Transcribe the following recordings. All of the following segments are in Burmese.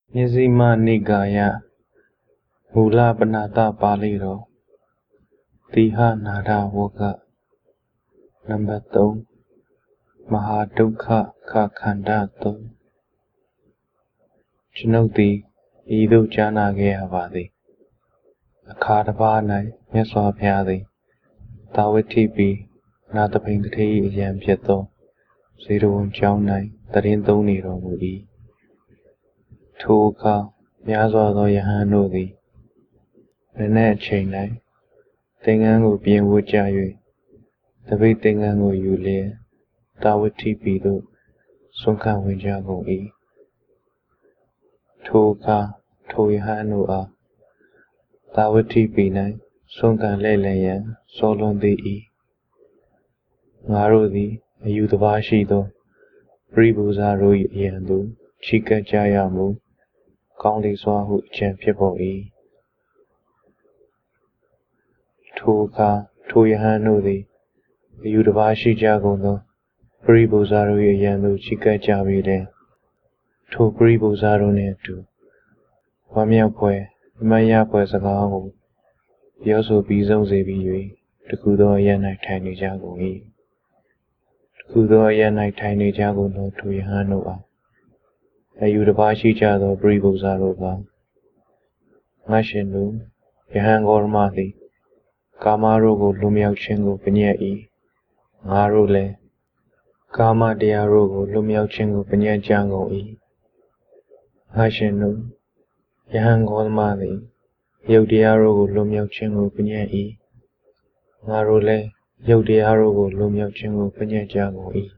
Nizima Nigaya Mula Banata Paliro Tiha Nada Woga Number 2 Mahadukha Kakhandato Chinoti Idu Jana Gayavadi Akadavana Meswapyadi Tawitipi Natapindri Yam Pieto Zero Jaunai Tarinto Niro Mudi Tuka Yazo Yahanodi Nene Chainai Tingango Bien Wujayu The big Tingango Yulia Tawiti Pido Sunka Winjago E Tuka Toyahanoa Tawiti Pinai Sunka Leleya Solon the E Narodi Ayudavashido Ribuzaru Yandu Chika Jayamu County Swahu Champion E Tuka Toyahanodi Ayudavashi Jagono Ribuzaru Yandu Chika Javide To Ribuzaru Netu Wamiapwe Mayapwe Sagago Yoso Bizo Zebi The Kudo Yanai Tiny Jago E Kudo Yanai Tiny Jago no Toyahanoa Ayudavashi Jado Ribuzaruga Nashinu Yahangor Mati Kamarogo Lumiao Chingo Panya E Narule Kama Diarogo Lumiao Chingo Panya Jango E Nashinu Yahangor Mati Yodiarogo Lumiao Chingo Panya E Narule Yodiarogo Lumiao Chingo Panya Jango E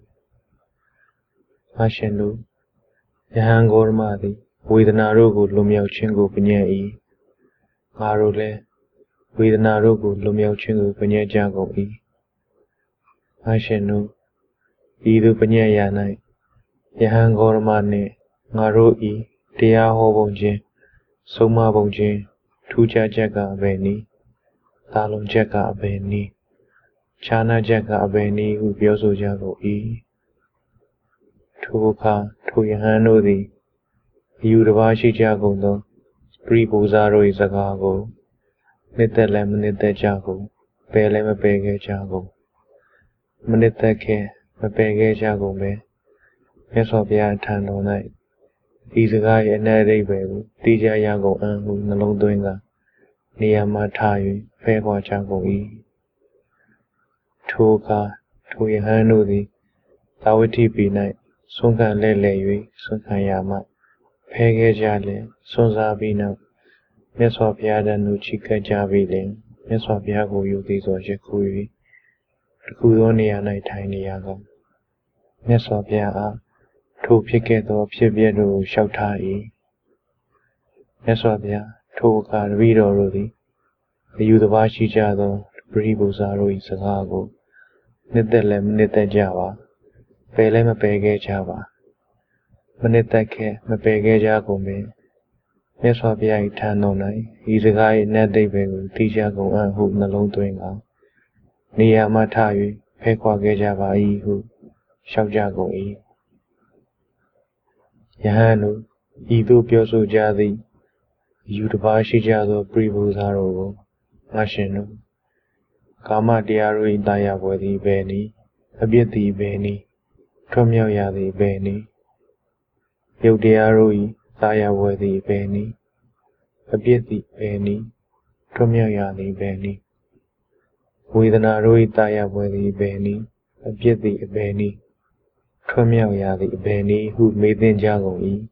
Nashinu Yahangor Mati Widanarogo Lumiao Chingo Panya E Narule Widanarogo Lumiao Chingo Panya Jango E Nashinu Idu Panya Yanai Yahangor Mane Naro E Tia Hobonje Soma Bonje Tuja Jaga Abeni Talon Jaga Abeni Chana Jaga Abeni Ubioso Jago E Tuka Tuyahano the Udavashi Jago no Pribuzaro Izagago Nitalem Nita Jago Pelema Pege Jago Manitake Mapege Jago me Mesopia Tando night Izagai and Nade Tija Yago Angu Nalong Doinga Niyama Tayu Pegwa Jago E Tuka Tuyahano the Tawiti night Sunka Lele Sunka Yama Pege Jale Sunza Bina Mesopia Danu Chika Javile Mesopia go Yutis or Jakui Kudonia night tiny yago Mesopia To Piketo Pibedo Shautai Mesopia Toka Rido Rudi The Udavashi Jado Bribuzaro Isagago Nidelem Nita Java Pelema Pege Java Manitake Mapege Jago me Mesopia Itano Nai Izagai Nadebego Tijago Anhu Nalong Doinga Niyama Tayu Pekwa Gejava Ihu Shaujago E Yahanu Idu Pioso Jadi Udavashi Jado Pribuzaro Nashinu Kama Diaru Daya Wadi Beni Abiati Beni Tomyo Yadi Beni Yodiaru Daya Wadi Beni Abiati Beni Tomyo Yadi Beni Widanaru Daya Wadi Beni Abiati Beni Tomyo Yadi Beni who made the Jago E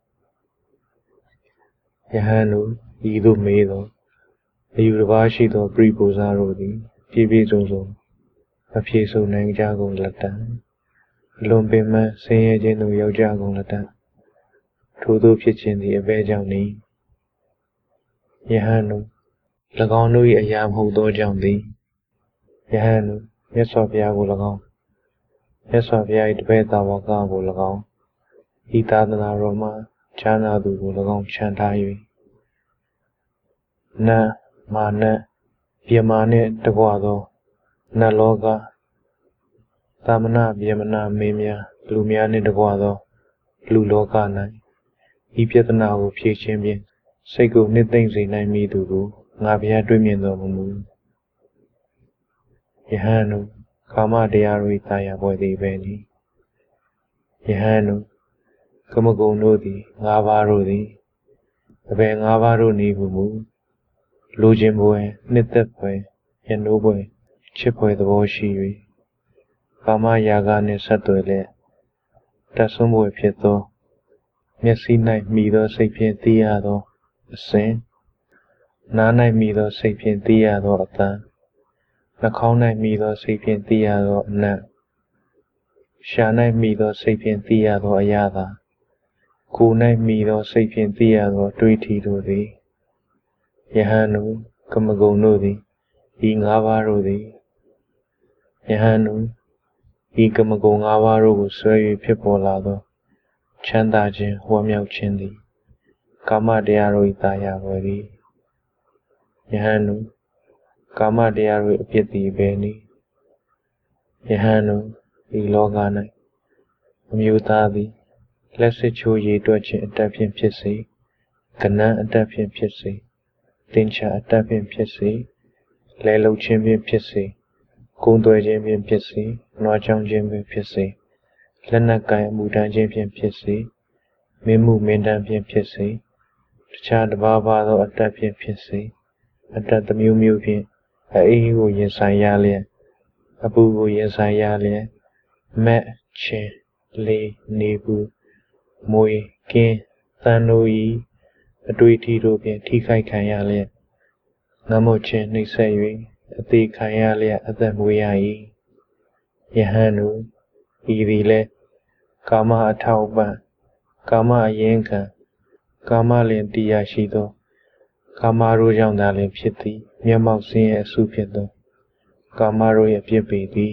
Yahanu Idu Medo Udavashi to Pribuzaro the Pibi Zozo A Pieso Nang Jago Latan Lumpema Say Geno Yojago Latan Todo Pitchin the Abejani Yahanu Lagano Ayam Hodo Jandi Yahanu Mesopia Gulagon Mesopia Beta Waka Gulagon Itadana Roma Chana du Gulagon Chantayu Na Mana Yamane Taguado Naloga Tamana Yamana Mimia Lumiane Taguado Luloka Nai ဤပြဿနာကိုဖြေရှင်းဖြင့်စိတ်ကိုနှစ်သိမ့်စေနိုင်မည်သူကိုငါဘုရားတွေ့မြင်တော်မမူယဟန်တို့ကာမတရားတို့၏တာယာပွဲသည်ပဲနီယဟန်တို့ကမဂုဏ်တို့သည်၅ပါးတို့သည်အဘယ်၅ပါးတို့နည်းဟုမူလိုချင်ပွဲနှစ်သက်ပွဲရနိုးပွဲချစ်ပွဲသဘောရှိ၍ကာမရာဂနှင့်ဆက်သွယ်လျက်တတ်ဆွမ်းပွဲဖြစ်သောမျက်စိ၌မိသောစိတ်ဖြင့်သိရသောအစဉ်နား၌မိသောစိတ်ဖြင့်သိရသောအသံနှာခေါင်း၌မိသောစိတ်ဖြင့်သိရသောအနံ့ရှာ၌မိသောစိတ်ဖြင့်သိရသောအရာသာကိုယ်၌မိသောစိတ်ဖြင့်သိရသောအတွေ့အထိတို့သည်ယဟန်တို့ကမဂုဏ်တို့သည်ဤ၅ပါးတို့သည်ယဟန်တို့ဤကမဂုဏ်၅ပါးတို့ကိုဆွဲ၍ဖြစ်ပေါ်လာသောချမ်းသာခြင်းဝမ်းမြောက်ခြင်းသည်ကာမတရားတို့၏တာယာပွဲသည်ယဟန်တို့ကာမတရားတို့၏အဖြစ်သည်ပဲနီယဟန်တို့ဤလောက၌အမျိုးသားသည်လက်စစ်ချိုးရည်တွက်ခြင်းအတတ်ဖြင့်ဖြစ်စေကဏ္ဍအတတ်ဖြင့်ဖြစ်စေတင်ချအတတ်ဖြင့်ဖြစ်စေလဲလှုပ်ခြင်းဖြင့်ဖြစ်စေကုန်းသွဲခြင်းဖြင့်ဖြစ်စေနွားချောင်းခြင်းဖြင့်ဖြစ်စေလက်နက်ကိုင်အမှုတန်းခြင်းဖြင့်ဖြစ်စေမင်းမှုမင်းတန်းဖြင့်ဖြစ်စေတခြားတစ်ပါးပါသောအတတ်ဖြင့်ဖြစ်စေအတတ်တစ်မျိုးမျိုးဖြင့်အေးကိုရင်ဆိုင်ရလျက်အပူကိုရင်ဆိုင်ရလျက်မက်ချင်းလေးနေဘူးမွေကင်းသံတို့၏အတွေ့အထိတို့ဖြင့်ထိခိုက်ခံရလျက်ငမုတ်ချင်းနှိပ်စက်၍အသေးခံရလျက်အသက်မွေးရ၏ယဟန်တို့ဤသည်လည်းကာမအထောက်ပံ့ကာမအရင်ခံကာမလင်တရားရှိသောကာမတို့ကြောင့်သာလျှင်ဖြစ်သည်မျက်မှောက်ဆင်းရဲအစုဖြစ်သောကာမတို့၏အဖြစ်ပေသည်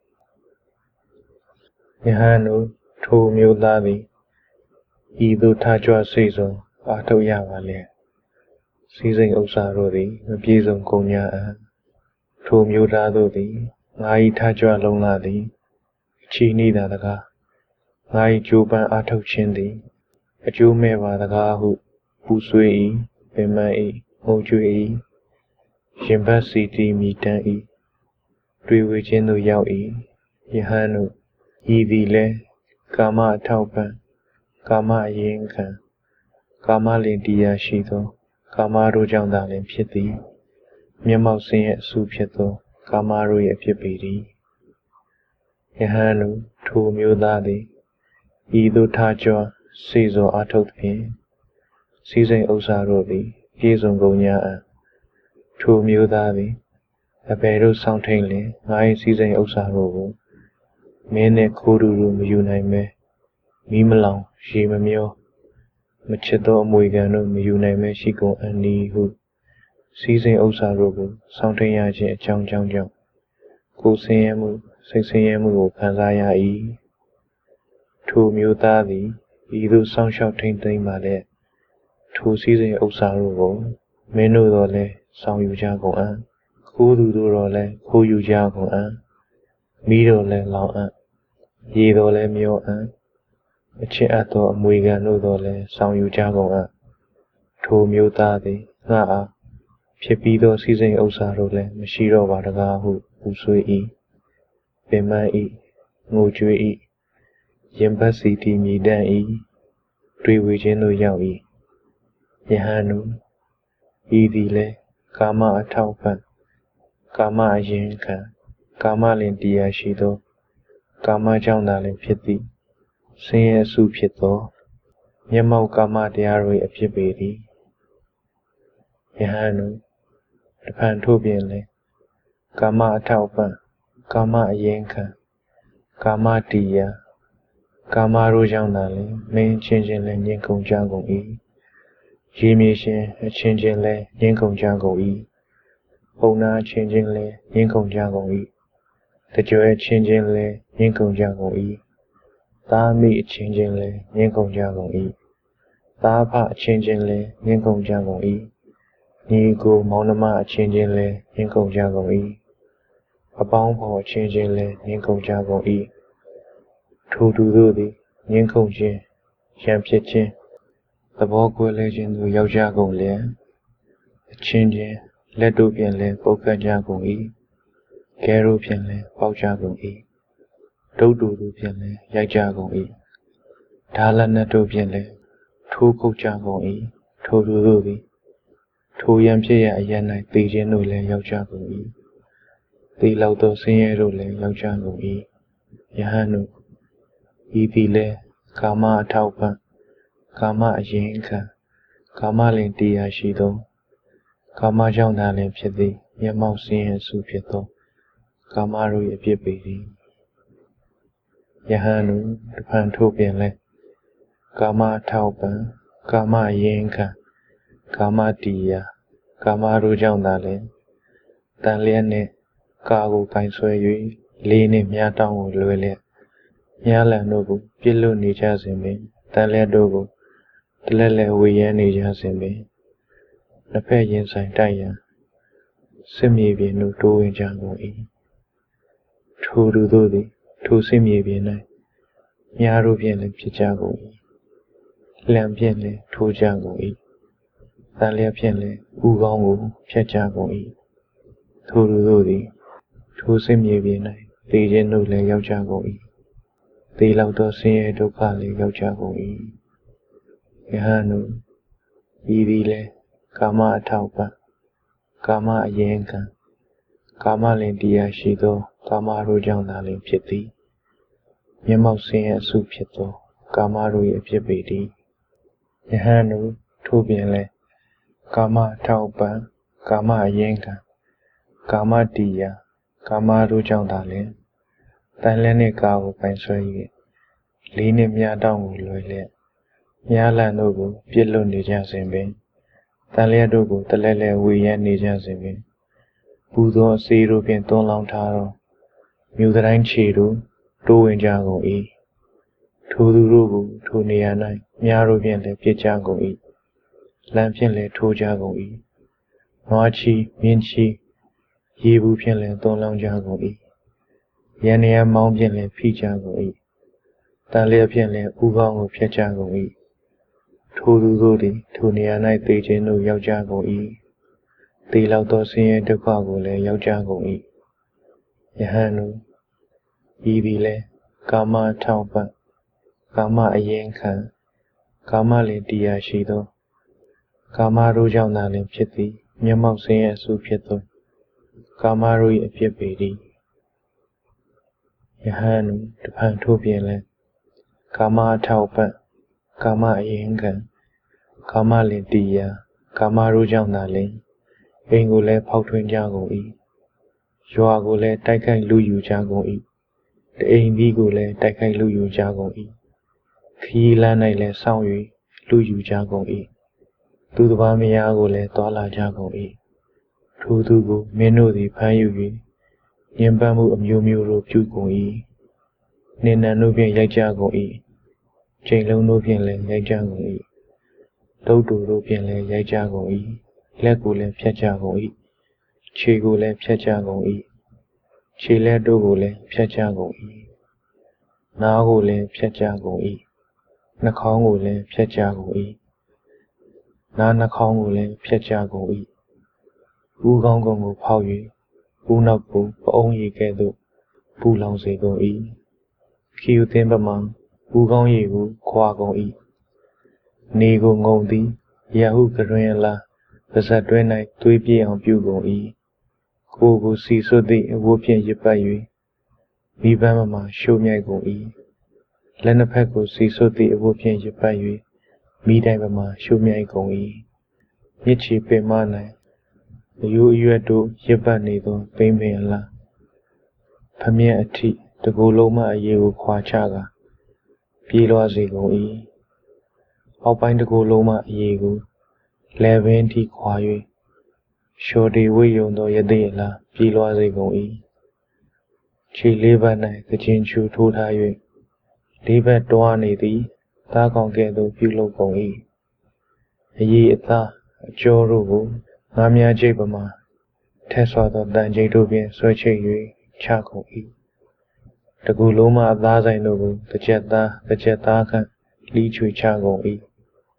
ယဟန်တို့ထိုမျိုးသားသည်ဤသို့ထားကြွစိတ်စွာအားထုတ်ရပါလျက်စည်းစိမ်ဥစ္စာတို့သည်မပြေစုံကုန်ကြအံ့ထိုမျိုးသားတို့သည်ငါ၏ထားကြွလုံးလာသည်ချီနှီးသာတကားငါ၏ကြိုးပမ်းအားထုတ်ခြင်းသည်အကျိုးမဲ့ပါတကားဟုပူဆွေး၏ပင်ပန်း၏ငုံကြွေ၏ရင်ဘတ်စီတီမိတန်း၏တွေ့ဝေခြင်းသို့ရောက်၏ယဟန်တို့ဤသည်လည်းကာမအထောက်ပံ့ကာမအရင်ခံကာမလင်တရားရှိသောကာမတို့ကြောင့်သာလျှင်ဖြစ်သည်မျက်မှောက်ဆင်းရဲအစုဖြစ်သောကာမတို့၏အဖြစ်ပေသည်ယဟန်တို့ထိုမျိုးသားသည်ဤသို့ထားကြွစေစွာအားထုတ်သဖြင့်စည်းစိမ်ဥစ္စာတို့သည်ပြေဆုံးကုန်ကြအံ့ထိုမျိုးသားသည်အဘယ်တို့ဆောင်ထိန်လျင်ငါ၏စည်းစိမ်ဥစ္စာတို့ကိုမင်းနှင့်ခိုးတူတို့မယူနိုင်မဲမီးမလောင်ရေမမျောမချစ်သောအမွေခံတို့မယူနိုင်မဲရှိကုန်အံ့ဤဟုစည်းစိမ်ဥစ္စာတို့ကိုဆောင်ထိန်ရခြင်းအကြောင်းကြောင့်ကိုယ်ဆင်းရဲမှုစိတ်ဆင်းရဲမှုကိုခံစားရ၏ထိုမျိုးသားသည်ဤသို့စောင့်ရှောက်ထိန်သိမ်းပါလေထိုစည်းစိမ်ဥစ္စာတို့ကိုမင်းတို့တော်လည်းဆောင်ယူကြကုန်အံ့ခိုးသူတို့တော်လည်းခိုးယူကြကုန်အံ့မီးတော်လည်းလောင်အံ့ရေတော်လည်းမျောအံ့အချစ်အပ်သောအမွေခံတို့တော်လည်းဆောင်ယူကြကုန်အံ့ထိုမျိုးသားသည်ငါအားဖြစ်ပြီးသောစည်းစိမ်ဥစ္စာတို့လည်းမရှိတော့ပါတကားဟုပူဆွေး၏ပင်ပန်း၏ငိုကြွေး၏ရင်ဘတ်စီတီမြည်တမ်း၏တွေ့ဝေခြင်းသို့ရောက်၏ယဟန်တို့ဤသည်လည်းကာမအထောက်ပံ့ကာမအရင်ခံကာမလင်တရားရှိသောကာမကြောင့်သာလျှင်ဖြစ်သည်ဆင်းရဲအစုဖြစ်သောမျက်မှောက်ကာမတရားတို့၏အဖြစ်ပေသည်ယဟန်တို့တဖန်ထို့ပြင်လည်းကာမအထောက်ပံ့ကာမအရင်ခံကာမတရားကာမတို့ကြောင့်သာလျှင်မင်းချင်းချင်းလည်းငြင်းခုန်ကြကုန်၏ရေမြေရှင်အချင်းချင်းလည်းငြင်းခုန်ကြကုန်၏ပုံနာအချင်းချင်းလည်းငြင်းခုန်ကြကုန်၏တကြွယ်ချင်းချင်းလည်းငြင်းခုန်ကြကုန်၏သားမိအချင်းချင်းလည်းငြင်းခုန်ကြကုန်၏သားဖအချင်းချင်းလည်းငြင်းခုန်ကြကုန်၏ညီကိုမောင်နှမအချင်းချင်းလည်းငြင်းခုန်ကြကုန်၏အပေါင်းဖော်အချင်းချင်းလည်းငြင်းခုန်ကြကုန်၏ထိုသူတို့သည်ငြင်းခုန်ခြင်းရန်ဖြစ်ခြင်း The Bogwe legend of Yajagon Lia, the Chinjin, Ledupian Le, Boka Jagon E, Garupian Le, Paujagon E, Dodu Rupian Le, Yajagon E, Dala Natupian Le, Tuko Jagon E, Todu Rubi, Toyampia Yana, Dijano Le, Yajagon E, the Laudo Senior Le, Yajagon E, Yahanu, Idile, Kama Taupa, Kama Yinka, Kama Lindia Shido, Kama Jaunalin Pidi, Yamausi and Supieto, Kamaru Yapibidi, Yahanu, the Pantopian Le, Kama Taupa, Kama Yinka, Kama Dia, Kamaru Jaunalin, Daliane, Kago Kansui, Lini Miatang Luelia, Yala Nobu, Pilu Nijazime, Dalia Dogo, Tlele Wiyan Nijazime, the pageants I die, Simibi no doing Jango E. Two do the, two Simibi, Yarubian Pijago E. Lampianle, two Jango E. Taliapianle, Ugongo, Pijago E. Two do the, two Simibi, the Genule Yajago E. The Laudo Sine Dokali Yajago E. Yahanu, Idile, Kama Taupa, Kama Yenka, Kama Lindia Shido, Kama Rujanalin Piti, Yamausin Supieto, Kama Rui Pibidi, Yahanu, Tubianle, Kama Taupa, Kama Yenka, Kama Dia, Kama Rujanalin, Talene Gao Pansoi, Lini Miadang Loyle, Yala Nobu, Pielo Nijasimbe, Talia Dogo, Talele Wiyan Nijasimbe, Budo Zero Pinton Long Taro, Mudaran Chiru, Doing Jango E. Tudurugu, Tuniana, Yarubian Pijago E. Lampianle Tojago E. Machi, Minchi, Yibu Pianle Don Long Jago E. Yania Mountainle Pijago E. Talia Pianle Ugango Pijago E. Tuduri, Tuniana Tejano Yajago E. The Laudosi and Tokago Le Yajago E. Yahanu, Idile, Kama Taupa, Kama Ayenka, Kama Lindia Shido, Kama Rujanalin Piti, Yamausi and Supieto, Kama Rui Pibidi, Yahanu, the Pantopian, Kama Taupa, Kama Ayenka, Kama Lindia, Kama Rujanalin, Engule Pautwin Jago E. Joagole Taikai Luyu Jago E. The Aindigule Taikai Luyu Jago E. Kilanile Soundry, Luyu Jago E. Tudubamiagole Tola Jago E. Tudugu, Menodi Payugi, Yambamu Mumuro Pugo E. Nina Nubian Yajago E. Jalo Nubian Le Yajago E. Dodo Rubian Le Yajago E. Legule Piajago E. Chigule Piajago E. Chile Dogule Piajago E. Nagule Piajago E. Nakongule Piajago E. Nana Kongule Piajago E. Ugongo Powy, Unapu, Onyi Gedo, Bulong Sego E. Kiu Timberman, Ugong Yegu, Quago E. Nego Ngondi, Yahoo Garela, the Sadrenite, Twipi on Bugo E. Kogo si so the Wopian Yipayu. Mibama, show me go E. Lenapeco si so the Wopian Yipayu. Midamama, show me go E. Yichi Pemana. You do Yabanido, Bame La. Pamia Ati, the Goloma Ayu Quachaga. Pilo Zigo E. Alpine the Goloma Yegu. Leventi Quayu. Shorty Wayo no Yadela, Pilo Zigo E. Chi Libana, the Chinchu Totayu. Liba Doani di, Takon Gedo Pilo Go E. Ye eta, Jorugo. Namia Jabama, Tesla than Jadobian, Soche, Chaco E. The Guloma of Lazai Nobu, the Jetaka, Lichui Chago E.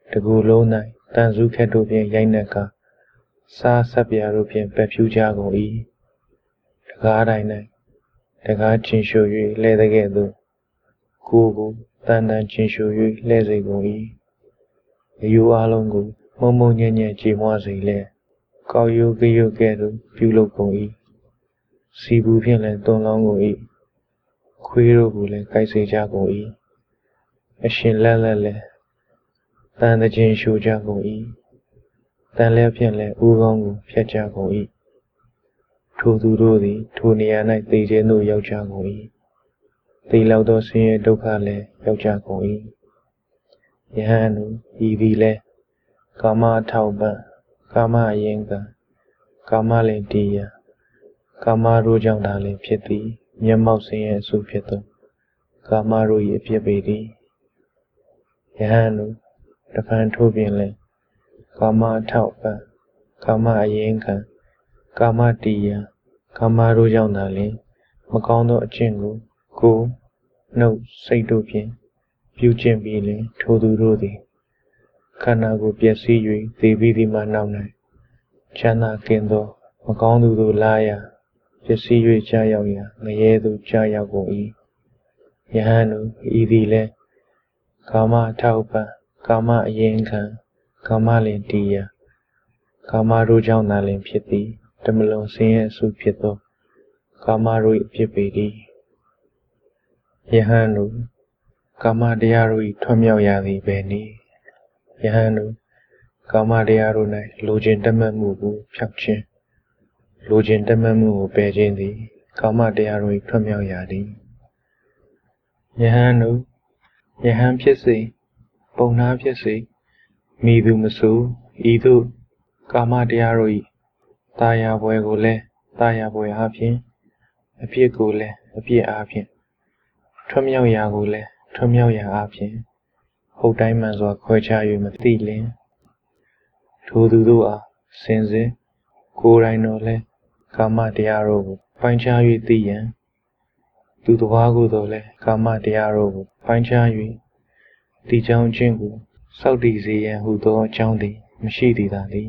တကူလုံး၌တန်စုခက်တို့ဖြင့်ရိုက်နှက်ကစားဆက်ပြာတို့ဖြင့်ပက်ဖြူကြကုန်၏တကားတိုင်း၌တကားချင်းရှို၍လှဲတဲ့ကဲ့သို့ကိုတန်ချင်းရှို၍လှဲစေကုန်၏အယူအလုံးကိုမုံမုံညံ့ညံ့ကြေမွစေလဲကောက်ရိုးကရုတ်ကဲ့သို့ပြုလုပ်ကုန်၏စီဘူးဖြင့်လည်းတွန်လောင်းကုန်၏ခွေးတို့ကိုလည်းကိုက်စေကြကုန်၏အရှင်လက်လည်းတန်ချင်းရှိုကြကုန်၏တန်လည်းဖြင့်လည်းဦးကောင်းကိုဖျက်ကြကုန်၏ထိုသူတို့သည်ထိုနေရာ၌သေခြင်းသို့ရောက်ကြကုန်၏သေလောက်သောဆင်းရဲဒုက္ခလည်းရောက်ကြကုန်၏ယဟန်တို့ဤသည်လည်းကာမအထောက်ပံ့ကာမအယင်ကံကာမလင်တရားကာမတို့ကြောင့်သာလျှင်ဖြစ်သည်မျက်မှောက်ဆင်းရဲအစုဖြစ်သောကာမတို့၏အဖြစ်ပေသည်ယဟန်တို့တဖန်ထို့ပြင်လည်းကာမအထောက်ပံ့ကာမအယင်ကံကာမတရားကာမတို့ကြောင့်သာလျှင်မကောင်းသောအကျင့်ကိုနှုတ်စိတ်တို့ဖြင့်ပြုကျင့်ပြီးလျှင်ထိုသူတို့သည်ခန္ဓာကိုယ်ပျက်စီး၍သေပြီးသည်မှနောက်၌ချမ်းသာကင်းသောမကောင်းသူတို့လာရာပျက်စီး၍ကြာရောက်ရာငရဲသို့ကြာရောက်ကုန်၏ယဟန်တို့ဤသည်လည်းကာမအထောက်ပံ့ကာမအယင်ခံကာမလင်တရားကာမတို့ကြောင့်သာလျှင်ဖြစ်သည်တမလွန်ဆင်းရဲအစုဖြစ်သောကာမတို့၏အဖြစ်ပေသည်ယဟန်တို့ကာမတရားတို့၏ထွံ့မြောက်ရာသည်ဘယ်နည်းယဟန်တို့ကာမတရားတို့၌လိုချင်တတ်မှတ်မှုကိုဖျောက်ခြင်းလိုချင်တတ်မှတ်မှုကိုပယ်ခြင်းသည်ကာမတရားတို့၏ထွံ့မြောက်ရာသည်ယဟန်တို့ယဟန်ဖြစ်စေပုံနာဖြစ်စေမိသူမဆိုဤသို့ကာမတရားတို့၏တာယာပွဲကိုလည်းတာယာပွဲအားဖြင့်အဖြစ်ကိုလည်းအဖြစ်အားဖြင့်ထွံ့မြောက်ရာကိုလည်းထွံ့မြောက်ရာအားဖြင့်ဟုတ်တိုင်းမှန်စွာခွဲခြား၍မသိလျှင်ထိုသူတို့အားစင်စစ်ကိုယ်တိုင်တော်လည်းကာမတရားတို့ကိုပိုင်းခြား၍သိရန်သူတစ်ပါးကိုယ်တော်လည်းကာမတရားတို့ကိုပိုင်းခြား၍ဒီကြောင့်ချင်းကိုစောင့်တည်စေရန်ဟူသောအကြောင်းသည်မရှိသေးတာလေ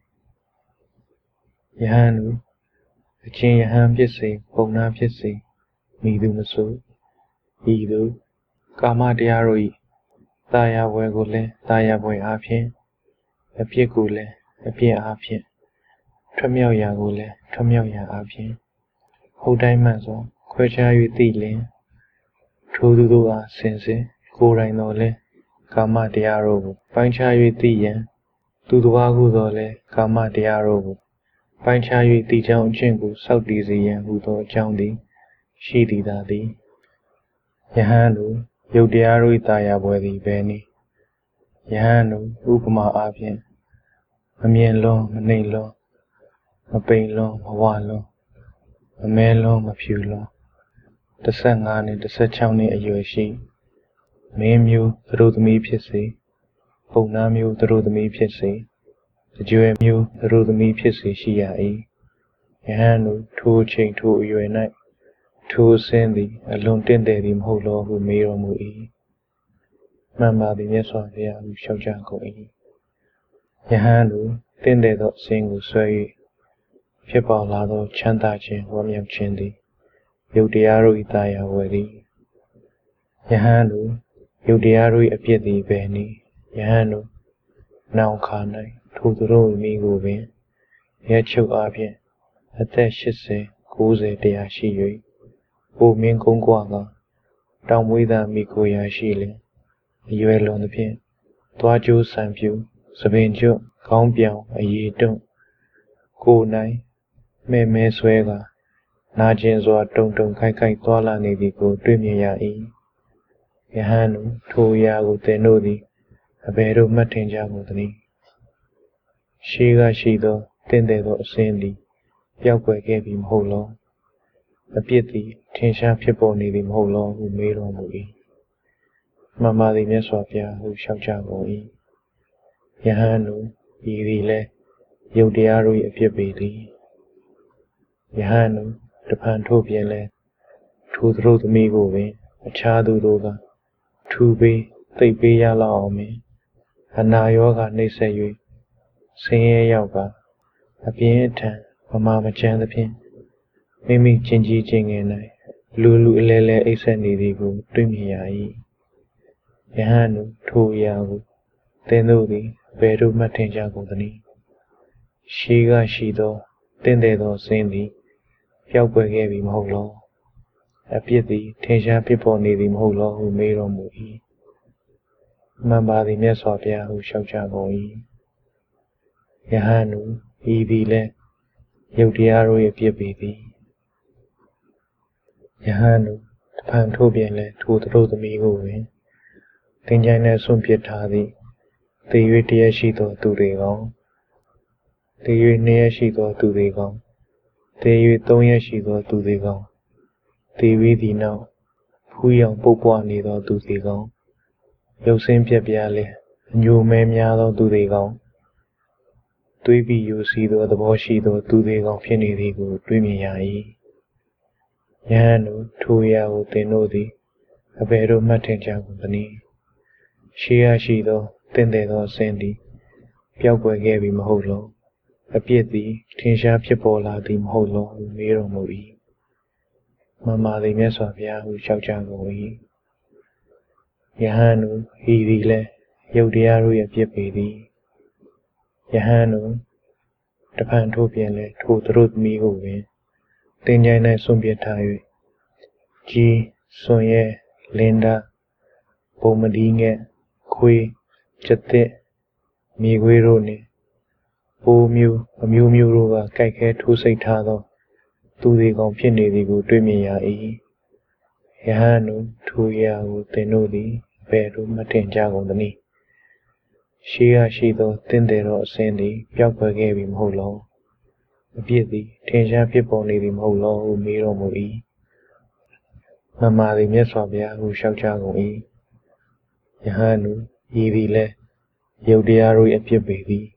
ယဟန်တို့အချင်းယဟန်ဖြစ်စေပုံနာဖြစ်စေမိသူမဆိုဤသို့ကာမတရားတို့၏တာယာပွဲကိုလည်းတာယာပွဲအားဖြင့်အဖြစ်ကိုလည်းအဖြစ်အားဖြင့်ထွံ့မြောက်ရာကိုလည်းထွံ့မြောက်ရာအားဖြင့်ဟုတ်တိုင်းမှန်စွာခွဲခြား၍သိလျှင်ထိုသူတို့အားစင်စစ်ကိုယ်တိုင်တော်လည်းကာမတရားတို့ကိုပိုင်းခြား၍သိရန်သူတစ်ပါးကိုယ်တော်လည်းကာမတရားတို့ကိုပိုင်းခြား၍သိကြောင်းအချင်းကိုစောင့်တည်စေရန်ဟူသောအကြောင်းသည်ရှိသည်သာသည်ယဟန်တို့ယုတ်တရားတို့၏တာယာပွဲသည်ဘယ်နည်းယဟန်တို့ဥပမာအားဖြင့်မမြင်လွန်းမနှိမ်လွန်းမပိန်လွန်းမဝလွန်းမမဲလွန်းမဖြူလွန်း15နှစ်16နှစ်အရွယ်ရှိမင်းမျိုးသူတို့သမီးဖြစ်စေပုံနာမျိုးသူတို့သမီးဖြစ်စေအကျွဲမျိုးသူတို့သမီးဖြစ်စေရှိရ၏ယဟန်တို့ထိုအချိန်ထိုအရွယ်၌ထိုအဆင်းသည်အလွန်တင့်တယ်သည်မဟုတ်လောဟုမေးတော်မူ၏မှန်ပါသည်မြတ်စွာဘုရားဟုလျှောက်ကြကုန်၏ယဟန်တို့တင့်တယ်သောအဆင်းကိုဆွဲ၍ဖြစ်ပေါ်လာသောချမ်းသာခြင်းဝမ်းမြောက်ခြင်းသည်ယုတ်တရားတို့၏တာယာဝယ်သည်ယဟန်တို့ယုတ်တရားတို့၏အပြစ်သည်ဘယ်နည်းယဟန်တို့နောင်ခါ၌ထိုသူတို့မိကိုပင်ရဲချုပ်အားဖြင့်အသက်80 90 100ရှိ၍ပုံမင်းကုန်းကွာကတောင်မွေးသာမိကိုရာရှိလင်အရွယ်လွန်သဖြင့်သွားကျိုးဆံပြူသပင်ကျွတ်ခေါင်းပြောင်အရေတွန့်ကိုယ်နိုင်မဲဆွဲကနာကျင်စွာတုံခိုက်သွားလာနေသည်ကိုတွေ့မြင်ရ၏ယဟန်တို့ထိုအရာကိုသင်တို့သည်အဘယ်သို့မှတ်ထင်ကြကုန်သနည်းရှိကရှိသောတင့်တယ်သောအစဉ်သည်ပျောက်ကွယ်ခဲ့ပြီမဟုတ်လောအပြစ်သည်ထင်ရှားဖြစ်ပေါ်နေသည်မဟုတ်လောဟုမေးတော်မူ၏မှန်ပါသည်မြတ်စွာဘုရားဟုလျှောက်ကြကုန်၏ယဟန်တို့ဤသည်လည်းယုတ်တရားတို့၏အဖြစ်ပေသည်ယဟန်တို့တဖန်ထို့ပြင်လည်းထိုသူတို့သမီးကိုပင်အခြားသူတို့ကထူပေးသိပ်ပေးရလောက်အောင်ပင်အနာရောဂါနှိပ်စက်၍ဆင်းရဲရောက်က အပြင်းအထန်မမာမချမ်းသဖြင့်မိမိချင်းကြီးချင်းငယ်၌လူအလဲလဲအိပ်စက်နေသည်ကိုတွေ့မြင်ရ၏ယဟန်တို့ထိုအရာကိုသင်တို့သည်ဘယ်သို့မှတ်ထင်ကြကုန်သနည်းရှိကရှိသောတင့်တယ်သောအစဉ်သည်ပျောက်ကွယ်ခဲ့ပြီမဟုတ်လောအပြစ်သည်ထင်ရှားဖြစ်ပေါ်နေသည်မဟုတ်လောဟုမေးတော်မူ၏မှန်ပါသည်မြတ်စွာဘုရားဟုလျှောက်ကြကုန်၏ယဟန်တို့ဤသည်လည်းယုတ်တရားတို့၏အပြစ်ပေသည်ယဟန်တို့တဖန်ထို့ပြင်လည်းထိုသူတို့သမီးကိုပင်သင်္ချိုင်း၌ဆွန့်ပစ်ထားသည်သေ၍တရက်ရှိသောသူတွေကောင်းသေ၍နှစ်ရက်ရှိသောသူတွေကောင်းသေ၍သုံးရက်ရှိသောသူတွေကောင်းသေပြီးသည့်နောက်ဖူးရောင်ပုပ်ပွားနေသောသူတွေကောင်းရုပ်ဆင်းပြက်ပြားလျက်အညိုမဲများသောသူတွေကောင်းသွေးပြီးယူစီသောသဘောရှိသောသူတွေကောင်းဖြစ်နေသည်ကိုတွေ့မြင်ရ၏ယဟန်တို့ထိုအရာကိုသင်တို့သည်အဘယ်သို့မှတ်ထင်ကြကုန်သနည်းရှိရရှိသောတင့်တယ်သောအစဉ်သည်ပျောက်ကွယ်ခဲ့ပြီမဟုတ်လောအပြစ်သည်ထင်ရှားဖြစ်ပေါ်လာသည်မဟုတ်လောဟုမေးတော်မူ၏မှန်ပါသည်မြတ်စွာဘုရားဟုလျှောက်ကြကုန်၏ယဟန်တို့ဤသည်လည်းယုတ်တရားတို့၏အပြစ်ပေသည်ယဟန်တို့တဖန်ထို့ပြင်လည်းထိုသူတို့သမီးကိုပင်သင်္ချိုင်း၌ဆွန့်ပစ်ထား၍ကြီးစွန်ရဲလင်းတာပုံမဒီငယ်ခွေးကျက်တဲ့မြေခွေးတို့နှင့်ပိုးမျိုးအမျိုးမျိုးတို့ကကြိုက်ခဲထိုးစိတ်ထားသောသူတွေကောင်ဖြစ်နေသည်ကိုတွေ့မြင်ရ၏ယဟန်တို့ထိုအရာကိုသင်တို့သည်ဘယ်သို့မှတ်ထင်ကြကုန်သနည်းရှိရရှိသောတင့်တယ်သောအစဉ်သည်ပျောက်ကွယ်ခဲ့ပြီမဟုတ်လောအပြစ်သည်ထင်ရှားဖြစ်ပေါ်နေသည်မဟုတ်လောဟုမေးတော်မူ၏မှန်ပါသည်မြတ်စွာဘုရားဟုလျှောက်ကြကုန်၏ယဟန်တို့ဤသည်လည်းယုတ်တရားတို့၏အပြစ်ပေသည်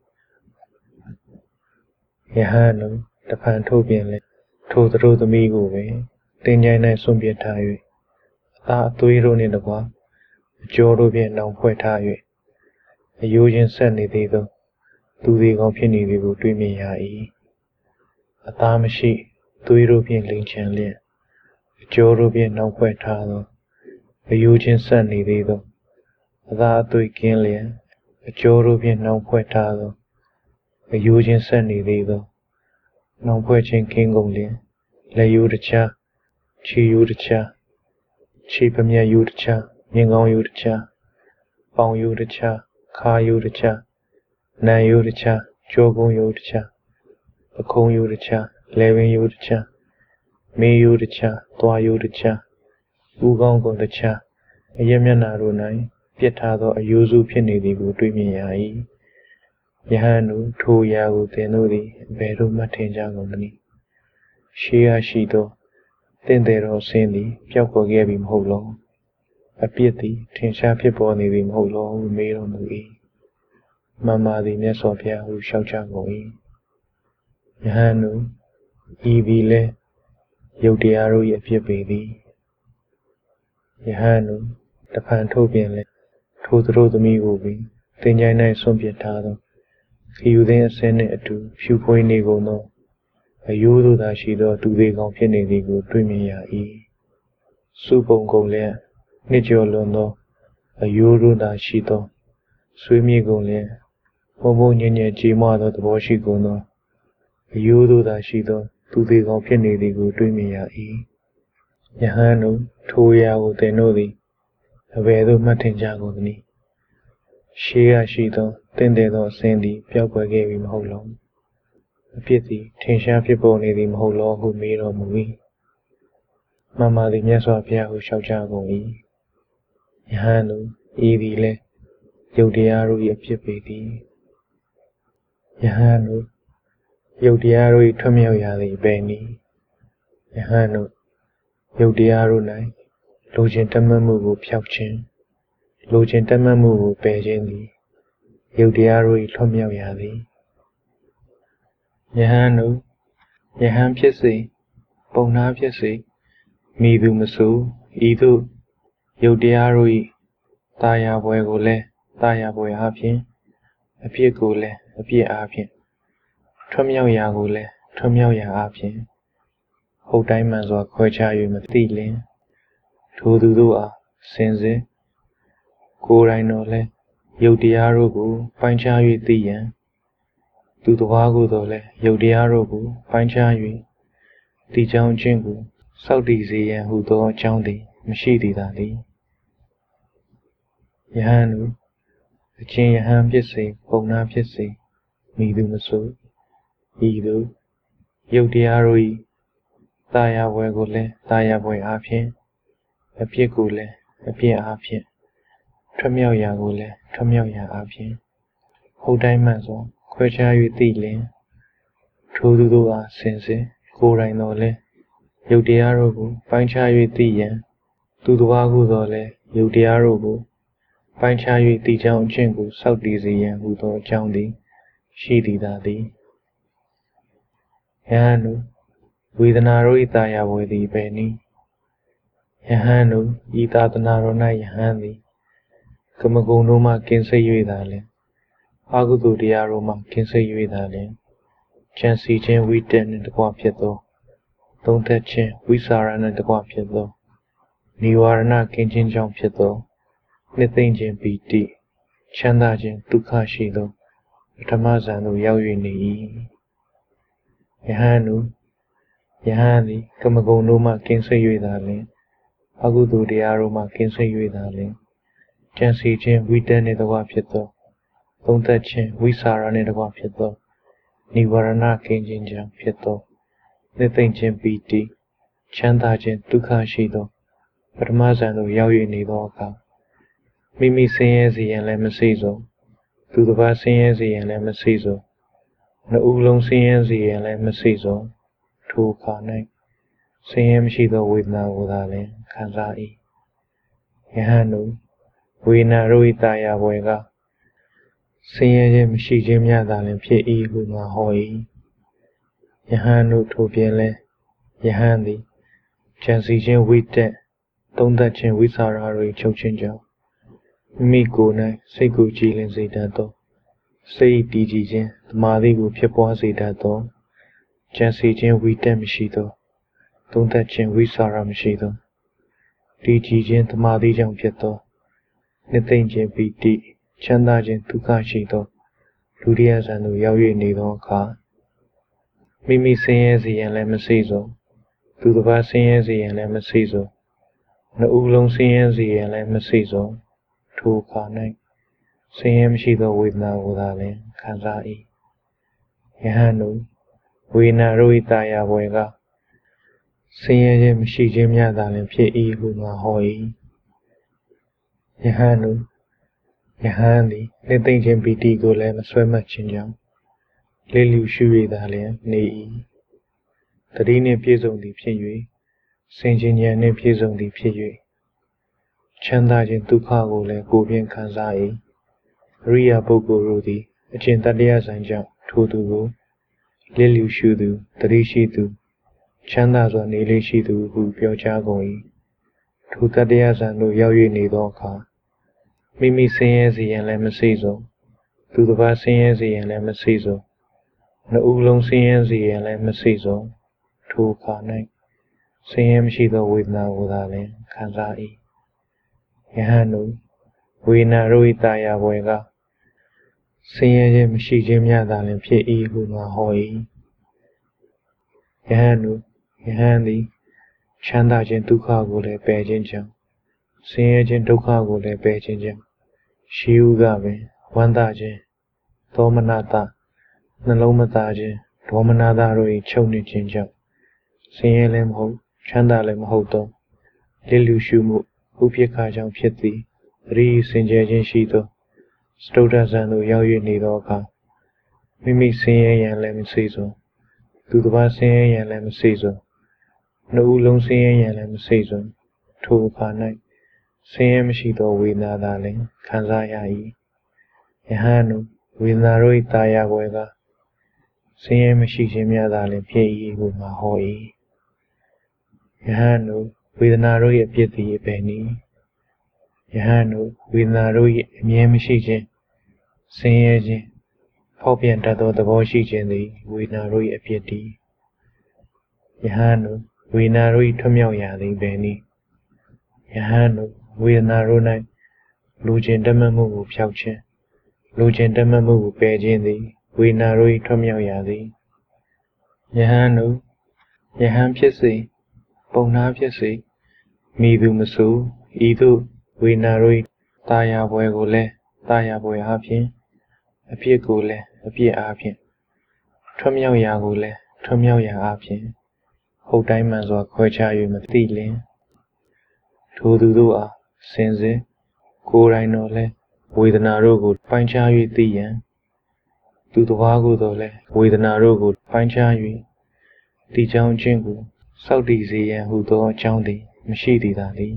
ယဟန်တို့တဖန်ထို့ပြင်လည်းထိုသူတို့သမီးကိုပင်သင်္ချိုင်း၌ဆွန့်ပစ်ထား၍အသားအသွေးတို့နှင့်တကွအကျော်တို့ဖြင့်နှောင်ဖွဲ့ထား၍အယိုးချင်းဆက်နေသေးသောသူတွေကောင်းဖြစ်နေသည်ကိုတွေ့မြင်ရ၏အသားမရှိသွေးတို့ဖြင့်လိမ်ချန်လျက်အကျော်တို့ဖြင့်နှောင်ဖွဲ့ထားသောအယိုးချင်းဆက်နေသေးသောအသားအသွေးကင်းလျက်အကျော်တို့ဖြင့်နှောင်ဖွဲ့ထားသောအယိုးချင်းဆက်နေသေးသောနှောင်ဖွဲ့ခြင်းကင်းကုန်လျက်လက်ရိုးတစ်ခြားခြေရိုးတစ်ခြားခြေပမျက်ရိုးတစ်ခြားမြင်ကောင်းရိုးတစ်ခြားပေါင်ရိုးတစ်ခြားခါရိုးတစ်ခြားနံရိုးတစ်ခြားကြောကုန်းရိုးတစ်ခြားပခုံးရိုးတစ်ခြားလယ်ပင်ရိုးတစ်ခြားမေးရိုးတစ်ခြားသွားရိုးတစ်ခြားဥကောင်းကုန်တစ်ခြားအရက်မျက်နှာတို့၌ပြစ်ထားသောအယိုးစုဖြစ်နေသည်ကိုတွေ့မြင်ရ၏ယဟန်တို့ထိုအရာကိုသင်တို့သည်ဘယ်သို့မှတ်ထင်ကြကုန်သနည်းရှိရရှိသောတင့်တယ်သောအစဉ်သည်ပျောက်ကွယ်ခဲ့ပြီမဟုတ်လောအပြစ်သည်ထင်ရှားဖြစ်ပေါ်နေသည်မဟုတ်လောဟုမေးတော်မူ၏မှန်ပါသည်မြတ်စွာဘုရားဟုလျှောက်ကြကုန်၏ယဟန်တို့ဤသည်လည်းယုတ်တရားတို့၏အပြစ်ပေသည်ယဟန်တို့တဖန်ထို့ပြင်လည်းထိုသူတို့သမီးကိုပင်သင်္ချိုင်း၌ဆွန့်ပစ်ထားသောခရီးသည်အစဉ်နှင့်အတူဖြူဖွေးနေကုန်သောအယိုးတို့သာရှိသောသူတွေကောင်ဖြစ်နေသည်ကိုတွေ့မြင်ရ၏စုပုံကုန်လျက်နှစ်ကျော်လွန်သောအယိုးတို့သာရှိသောဆွေးမြေကုန်လျက်မုံမုံညံ့ညံ့ကြေးမွသောသဘောရှိကုန်သောအယိုးတို့သာရှိသောသူတွေကောင်ဖြစ်နေသည်ကိုတွေ့မြင်ရ၏ယဟန်တို့ထိုအရာကိုသင်တို့သည်အဘယ်သို့မှတ်ထင်ကြကုန်သနည်းရှိရရှိသောတင့်တယ်သောအစဉ်သည်ပျောက်ကွယ်ခဲ့ပြီမဟုတ်လောအပြစ်သည်ထင်ရှားဖြစ်ပေါ်နေသည်မဟုတ်လောဟုမေးတော်မူ၏မှန်ပါသည်မြတ်စွာဘုရားဟုလျှောက်ကြကုန်၏ယဟန်တို့ဤသည်လည်းယုတ်တရားတို့၏အပြစ်ပေသည်ယဟန်တို့ယုတ်တရားတို့၏ထွတ်မြောက်ရာသည်အဘယ်နည်းယဟန်တို့ယုတ်တရားတို့၌လိုချင်တတ်မှတ်မှုကိုဖျောက်ခြင်းလိုချင်တတ်မှတ်မှုကိုပယ်ခြင်းသည်ယုတ်တရားတို့၏ထွတ်မြောက်ရာသည်ယဟန်တို့ယဟန်ဖြစ်စေပုံနာဖြစ်စေမိသူမဆိုဤသို့ယုတ်တရားတို့၏တာယာပွဲကိုလည်းတာယာပွဲအားဖြင့်အပြစ်ကိုလည်းအပြစ်အားဖြင့်ထွတ်မြောက်ရာကိုလည်းထွတ်မြောက်ရာအားဖြင့်ဟုတ်တိုင်းမှန်စွာခွဲခြား၍မသိလျင်ထိုသူတို့အားစင်စစ်ကိုယ်တိုင်တော်လည်းယုတ်တရားတို့ကိုပိုင်းခြား၍သိရန်သူတစ်ပါးကိုယ်တော်လည်းယုတ်တရားတို့ကိုပိုင်းခြား၍သိကြောင်းချင်းကိုစောင့်တည်စေရန်ဟူသောအကြောင်းသည်မရှိသည်သာသည်ယဟန်တို့အချင်းယဟန်ဖြစ်စေပုံနာဖြစ်စေမိသူမဆိုဤသို့ယုတ်တရားတို့၏တာယာပွဲကိုလည်းတာယာပွဲအားဖြင့်အပြစ်ကိုလည်းအပြစ်အားဖြင့်ထွတ်မြောက်ရာကိုလည်းထွတ်မြောက်ရာအားဖြင့်ဟုတ်တိုင်းမှန်စွာခွဲခြား၍သိလျင်ထိုသူတို့အားစင်စစ်ကိုယ်တိုင်တော်လည်းယုတ်တရားတို့ကိုပိုင်းခြား၍သိရန်သူတစ်ပါးကိုယ်တော်လည်းယုတ်တရားတို့ကိုပိုင်းခြား၍သိကြောင်းအချင်းကိုစောင့်တည်စေရန်ဟူသောအကြောင်းသည်ရှိသည်သာသည်ယဟန်တို့ဝေဒနာတို့၏တာယာပွဲသည်ပဲနည်းယဟန်တို့ဤသာသနာတော်၌ယဟန်သည်ကမဂုဏ်တို့မှကင်းစိတ်၍သာလျှင်အကုသိုလ်တရားတို့မှကင်းစိတ်၍သာလျှင်ဉာဏ်စီခြင်းဝိတ္တနှင့်တကွဖြစ်သောသုံးသက်ခြင်းဝိสารနှင့်တကွဖြစ်သောနိဝရဏကင်းခြင်းကြောင့်ဖြစ်သောနှစ်သိမ့်ခြင်းပီတိချမ်းသာခြင်းဒုက္ခရှိသောပထမဇန်သို့ရောက်၍နေ၏ယဟန်တို့ယဟန်သည်ကမဂုဏ်တို့မှကင်းစိတ်၍သာလျှင်အကုသိုလ်တရားတို့မှကင်းစိတ်၍သာလျှင်ဉာဏ်စီခြင်းဝိတ္တနှင့်တကွဖြစ်သောသုံးသက်ခြင်းဝိสารနှင့်တကွဖြစ်သောနိဝရဏကင်းခြင်းကြောင့်ဖြစ်သောနှစ်သိမ့်ခြင်းပီတိချမ်းသာခြင်းဒုက္ခရှိသောပထမဇန်သို့ရောက်၍နေသောအခါမိမိဆင်းရဲစေရန်လည်းမစိစုံသူတစ်ပါးဆင်းရဲစေရန်လည်းမစိစုံနှစ်ဦးလုံးဆင်းရဲစေရန်လည်းမစိစုံထိုအခါ၌ဆင်းရဲမရှိသောဝေဒနာကိုသာလည်းခံစား၏ယဟန်တို့ဝေဒနာတို့၏တာယာပွဲကဆင်းရဲခြင်းမရှိခြင်းများသာလျှင်ဖြစ်၏ဟုငါဟော၏ယဟန်တို့ထိုပြင်လဲယဟန်သည်ဉာဏ်စီခြင်းဝိတ္တသုံးသက်ခြင်းဝိสารတို့ချုပ်ခြင်းကြောင့်မိကိုယ်၌စိတ်ကိုကြည်လင်စေတတ်သောစိတ်တည်ကြည်ခြင်းသမာဓိကိုဖြစ်ပွားစေတတ်သောဉာဏ်စီခြင်းဝိတ္တမရှိသောသုံးသက်ခြင်းဝိสารမရှိသောတည်ကြည်ခြင်းသမာဓိကြောင့်ဖြစ်သောနှစ်သိမ့်ခြင်းပီတိချမ်းသာခြင်းဒုက္ခရှိသောဒုတိယဇန်သို့ရောက်၍နေသောအခါမိမိဆင်းရဲစေရန်လည်းမစိစုံသူတစ်ပါးဆင်းရဲစေရန်လည်းမစိစုံနှစ်ဦးလုံးဆင်းရဲစေရန်လည်းမစိစုံထိုအခါ၌ဆင်းရဲမရှိသောဝေဒနာကိုသာလျှင်ခံစား၏ယဟန်တို့ဝေဒနာတို့၏တာယာပွဲကဆင်းရဲခြင်းမရှိခြင်းများသာလျှင်ဖြစ်၏ဟုငါဟော၏ယဟန်တို့ယဟန်သည်နှစ်သိမ့်ခြင်းပီတိကိုလည်းမဆွဲမှတ်ခြင်းကြောင့်လေလူရှု၍သာလျှင်နေ၏တတိနှင့်ပြည့်စုံသည်ဖြစ်၍စင်ကြင်ဉာဏ်နှင့်ပြည့်စုံသည်ဖြစ်၍ချမ်းသာခြင်းဒုက္ခကိုလည်းကိုယ်ဖြင့်ခံစား၏အရိယာပုဂ္ဂိုလ်တို့သည်အကျင့်တတ္တရားဆိုင်ကြောင့်ထိုသူကိုလေလူရှုသူတတိရှိသူချမ်းသာစွာနေလေရှိသူဟုပြောကြားကုန်၏ထိုတတ္တရားဆိုင်သို့ရောက်၍နေသောအခါမိမိဆင်းရဲစေရန်လည်းမစိစုံသူတစ်ပါးဆင်းရဲစေရန်လည်းမစိစုံနှစ်ဦးလုံးဆင်းရဲစေရန်လည်းမစိစုံထိုအခါ၌ဆင်းရဲမရှိသောဝေဒနာကိုသာလည်းခံစား၏ယဟန်တို့ဝေဒနာတို့၏တာယာပွဲကဆင်းရဲခြင်းမရှိခြင်းများသာလျှင်ဖြစ်၏ဟုငါဟော၏ယဟန်တို့ယဟန်သည်ချမ်းသာခြင်းဒုက္ခကိုလည်းပယ်ခြင်းကြောင့်ဆင်းရဲခြင်းဒုက္ခကိုလည်းပယ်ခြင်းကြောင့်ရှိဟုကပင်ဝမ်းသာခြင်းဒေါမနတနှလုံးမသာခြင်းဒေါမနတတို့၏ချုပ်နှင့်ခြင်းကြောင့်ဆင်းရဲလည်းမဟုတ်ချမ်းသာလည်းမဟုတ်သောလေလူရှုမှုဥပိ္ပခာကြောင့်ဖြစ်သည်အရိစင်ကြယ်ခြင်းရှိသောစတုဒ္ဒဇန်သို့ရောက်၍နေသောအခါမိမိဆင်းရဲရန်လည်းမစိစုံသူတစ်ပါးဆင်းရဲရန်လည်းမစိစုံနှစ်ဦးလုံးဆင်းရဲရန်လည်းမစိစုံထိုအခါ၌ဆင်းရဲမရှိသောဝေဒနာသာလျှင်ခံစားရ၏ယဟန်တို့ဝေဒနာတို့၏တာယာပွဲကဆင်းရဲမရှိခြင်းများသာလျှင်ဖြစ်၏ဟုငါဟော၏ယဟန်တို့ဝေဒနာတို့၏အပြစ်သည်အဘယ်နည်းယဟန်တို့ဝေဒနာတို့၏အမြဲမရှိခြင်းဆင်းရဲခြင်းဖောက်ပြန်တတ်သောသဘောရှိခြင်းသည်ဝေဒနာတို့၏အဖြစ်တည်းယဟန်တို့ဝေဒနာတို့၏ထွတ်မြောက်ရာသည်ဘယ်နည်းယဟန်တို့ဝေဒနာတို့၌လူချင်းတတ်မှတ်မှုကိုဖျောက်ခြင်းလူချင်းတတ်မှတ်မှုကိုပယ်ခြင်းသည်ဝေဒနာတို့၏ထွတ်မြောက်ရာသည်ယဟန်တို့ယဟန်ဖြစ်စေပုံနာဖြစ်စေမိသူမဆိုဤသို့ဝေဒနာတို့၏တာယာပွဲကိုလည်းတာယာပွဲအားဖြင့်အဖြစ်ကိုလည်းအဖြစ်အားဖြင့်ထွတ်မြောက်ရာကိုလည်းထွတ်မြောက်ရာအားဖြင့်ဟုတ်တိုင်းမှန်စွာခွဲခြား၍မသိလျင်ထိုသူတို့အားစင်စစ်ကိုယ်တိုင်တော်လည်းဝေဒနာတို့ကိုပိုင်းခြား၍သိရန်သူတစ်ပါးကိုယ်တော်လည်းဝေဒနာတို့ကိုပိုင်းခြား၍ဒီကြောင့်ချင်းကိုစောင့်တည်စေရန်ဟူသောအကြောင်းသည်မရှိသေးတာသည်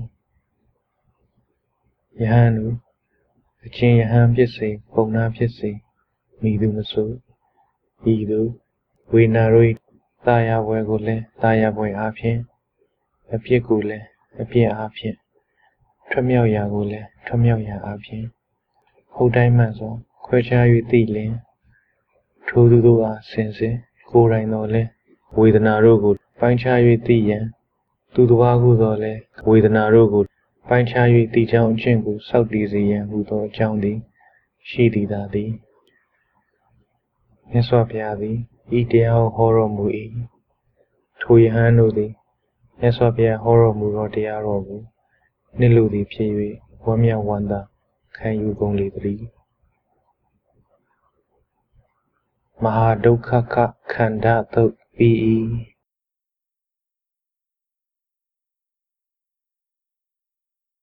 ယဟန်တို့အချင်းယဟန်ဖြစ်စေပုံနာဖြစ်စေမိသူမဆိုဤသို့ဝေဒနာတို့တာယာပွဲကိုလည်းတာယာပွဲအားဖြင့်အဖြစ်ကိုလည်းအဖြစ်အားဖြင့်ထွတ်မြောက်ရာကိုလည်းထွတ်မြောက်ရာအားဖြင့်ဟုတ်တိုင်းမှန်စွာခွဲခြား၍သိလျင်ထိုသူတို့အားစင်စစ်ကိုယ်တိုင်တော်လည်းဝေဒနာတို့ကိုပိုင်းခြား၍သိရန်သူတစ်ပါးကိုယ်တော်လည်းဝေဒနာတို့ကိုပိုင်းခြား၍သိကြောင်းအချင်းကိုစောင့်တည်စေရန်ဟူသောအကြောင်းသည်ရှိသည်သာသည်မြတ်စွာဘုရားသည်ဤတရားကိုဟောတော်မူ၏ထိုယဟန်တို့သည်မြတ်စွာဘုရားဟောတော်မူသောတရားတော်ကိုနှစ်လူသည်ဖြစ်၍ဝမ်းမြောက်ဝမ်းသာခံယူကုန်လေသည်မဟာဒုက္ခခခန္ဓာသုတ်၏